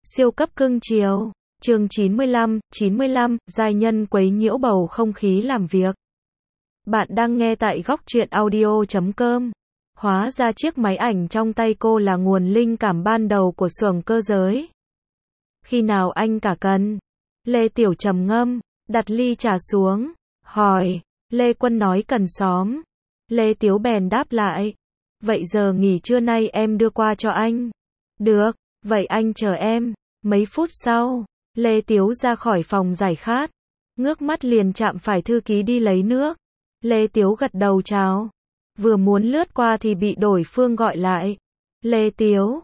Siêu cấp cưng chiều. Chương 95, giai nhân quấy nhiễu bầu không khí làm việc. Bạn đang nghe tại góc truyện audio.com. Hóa ra chiếc máy ảnh trong tay cô là nguồn linh cảm ban đầu của xưởng cơ giới. Khi nào anh cả cần? Lê Tiểu trầm ngâm, đặt ly trà xuống, hỏi. Lê Quân nói cần xóm. Lê Tiếu bèn đáp lại. Vậy giờ nghỉ trưa nay em đưa qua cho anh. Được, vậy anh chờ em. Mấy phút sau, Lê Tiếu ra khỏi phòng giải khát. Ngước mắt liền chạm phải thư ký đi lấy nước. Lê Tiếu gật đầu chào. Vừa muốn lướt qua thì bị đối phương gọi lại. Lê Tiếu,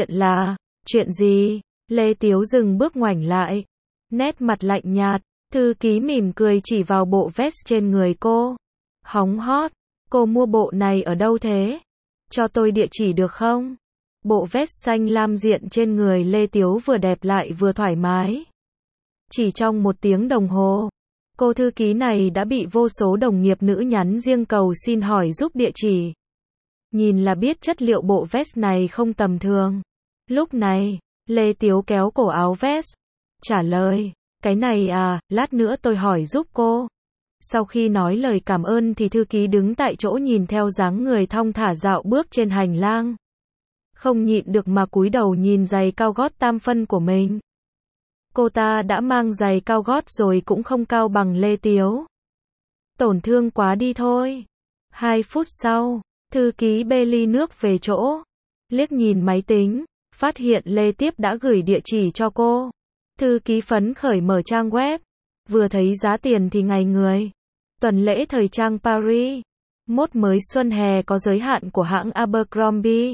chuyện gì? Lê Tiếu dừng bước ngoảnh lại. Nét mặt lạnh nhạt, thư ký mỉm cười chỉ vào bộ vest trên người cô. Hóng hot, cô mua bộ này ở đâu thế? Cho tôi địa chỉ được không? Bộ vest xanh lam diện trên người Lê Tiếu vừa đẹp lại vừa thoải mái. Chỉ trong 1 tiếng đồng hồ, cô thư ký này đã bị vô số đồng nghiệp nữ nhắn riêng cầu xin hỏi giúp địa chỉ. Nhìn là biết chất liệu bộ vest này không tầm thường. Lúc này, Lê Tiếu kéo cổ áo vest, trả lời, cái này à, lát nữa tôi hỏi giúp cô. Sau khi nói lời cảm ơn thì thư ký đứng tại chỗ nhìn theo dáng người thong thả dạo bước trên hành lang. Không nhịn được mà cúi đầu nhìn giày cao gót tam phân của mình. Cô ta đã mang giày cao gót rồi cũng không cao bằng Lê Tiếu. Tổn thương quá đi thôi. 2 phút sau, thư ký bê ly nước về chỗ. Liếc nhìn máy tính, phát hiện Lê Tiếp đã gửi địa chỉ cho cô. Thư ký phấn khởi mở trang web. Vừa thấy giá tiền thì ngày người. Tuần lễ thời trang Paris. Mốt mới xuân hè có giới hạn của hãng Abercrombie.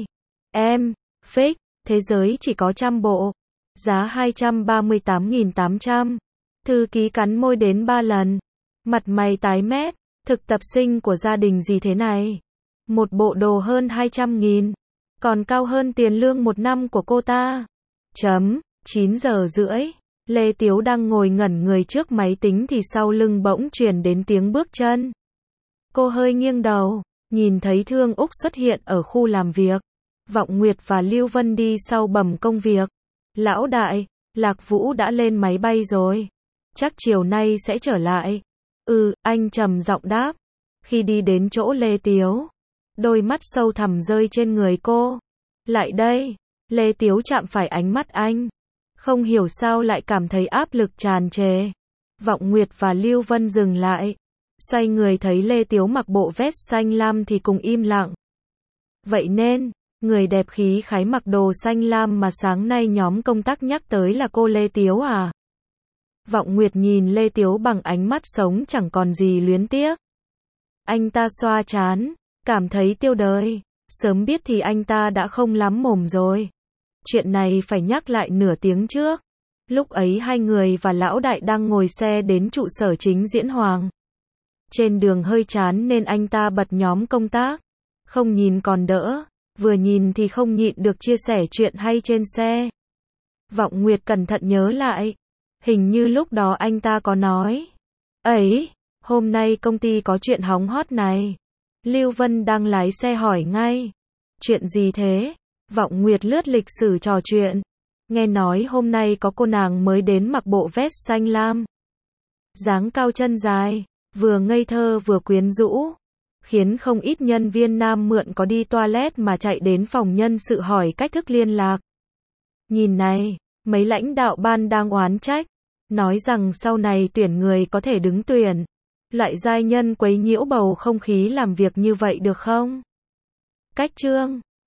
Fake, thế giới chỉ có 100 bộ. Giá 238.800. Thư ký cắn môi đến 3 lần. Mặt mày tái mét. Thực tập sinh của gia đình gì thế này? Một bộ đồ hơn 200.000. Còn cao hơn tiền lương 1 năm của cô ta. 9 giờ rưỡi. Lê Tiếu đang ngồi ngẩn người trước máy tính thì sau lưng bỗng truyền đến tiếng bước chân. Cô hơi nghiêng đầu, nhìn thấy Thương Úc xuất hiện ở khu làm việc. Vọng Nguyệt và Lưu Vân đi sau bẩm công việc. Lão đại, Lạc Vũ đã lên máy bay rồi. Chắc chiều nay sẽ trở lại. Anh trầm giọng đáp. Khi đi đến chỗ Lê Tiếu, đôi mắt sâu thẳm rơi trên người cô. Lại đây. Lê Tiếu chạm phải ánh mắt anh. Không hiểu sao lại cảm thấy áp lực tràn trề. Vọng Nguyệt và Lưu Vân dừng lại. Xoay người thấy Lê Tiếu mặc bộ vest xanh lam thì cùng im lặng. Vậy nên, người đẹp khí khái mặc đồ xanh lam mà sáng nay nhóm công tác nhắc tới là cô Lê Tiếu à? Vọng Nguyệt nhìn Lê Tiếu bằng ánh mắt sống chẳng còn gì luyến tiếc. Anh ta xoa trán, cảm thấy tiêu đời. Sớm biết thì anh ta đã không lắm mồm rồi. Chuyện này phải nhắc lại nửa tiếng trước. Lúc ấy hai người và lão đại đang ngồi xe đến trụ sở chính Diễn Hoàng. Trên đường hơi chán nên anh ta bật nhóm công tác. Không nhìn còn đỡ, vừa nhìn thì không nhịn được chia sẻ chuyện hay trên xe. Vọng Nguyệt cẩn thận nhớ lại. Hình như lúc đó anh ta có nói. Ấy, hôm nay công ty có chuyện hóng hot này. Lưu Vân đang lái xe hỏi ngay. Chuyện gì thế? Vọng Nguyệt lướt lịch sử trò chuyện. Nghe nói hôm nay có cô nàng mới đến mặc bộ vest xanh lam. Dáng cao chân dài, vừa ngây thơ vừa quyến rũ. Khiến không ít nhân viên nam mượn có đi toilet mà chạy đến phòng nhân sự hỏi cách thức liên lạc. Nhìn này, mấy lãnh đạo ban đang oán trách. Nói rằng sau này tuyển người có thể đứng tuyển. Loại giai nhân quấy nhiễu bầu không khí làm việc như vậy được không? Cách chương